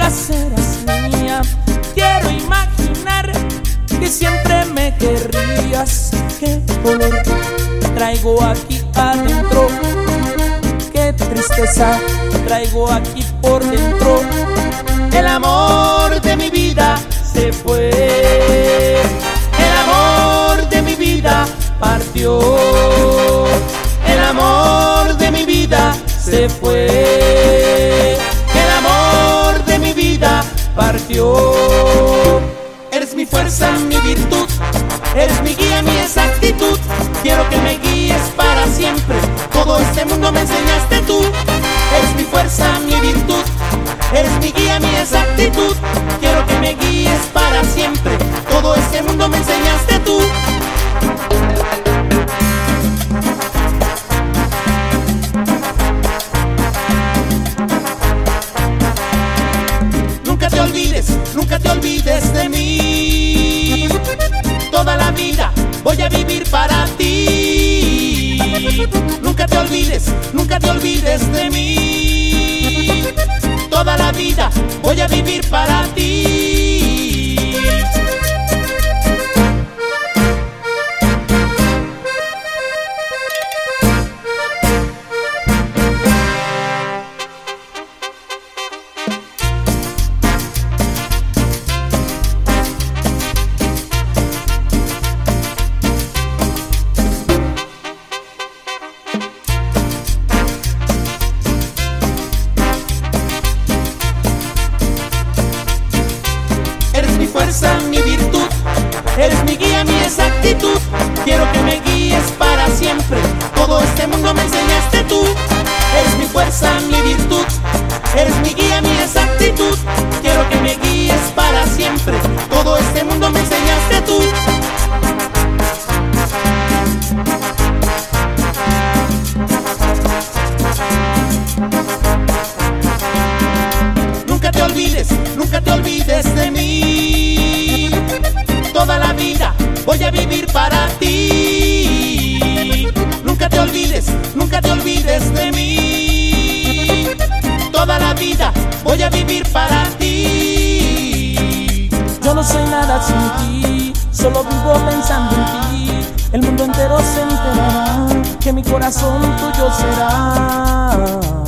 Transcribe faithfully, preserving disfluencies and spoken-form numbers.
vida serás mía. Quiero imaginar que siempre me querrías. Qué dolor traigo aquí adentro, qué tristeza traigo aquí por dentro. El amor de mi vida se fue, el amor de mi vida partió, el amor de mi vida se fue, el amor de mi vida partió. Eres mi fuerza, mi virtud, eres mi guía, mi exactitud. Quiero que me guíes para siempre, todo este mundo me enseñaste tú. Eres mi fuerza, mi virtud, eres mi guía, mi exactitud. Quiero que me guíes para siempre, todo este mundo me enseñaste tú. Nunca te olvides, nunca te olvides de mí. Toda la vida voy a vivir para ti. Nunca te olvides, nunca te olvides de mí. Toda la vida voy a vivir para ti. Mi virtud, eres mi guía, mi exactitud. Quiero que me guíes para siempre, todo este mundo me enseñaste tú. Eres mi fuerza, mi virtud, eres mi guía, mi exactitud. Quiero que me guíes para siempre, todo este mundo me enseñaste tú. Nunca te olvides, nunca te olvides de mí. Toda la vida voy a vivir para ti. Nunca te olvides, nunca te olvides de mí. Toda la vida voy a vivir para ti. Yo no soy nada sin ti, solo vivo pensando en ti. El mundo entero se enterará que mi corazón tuyo será.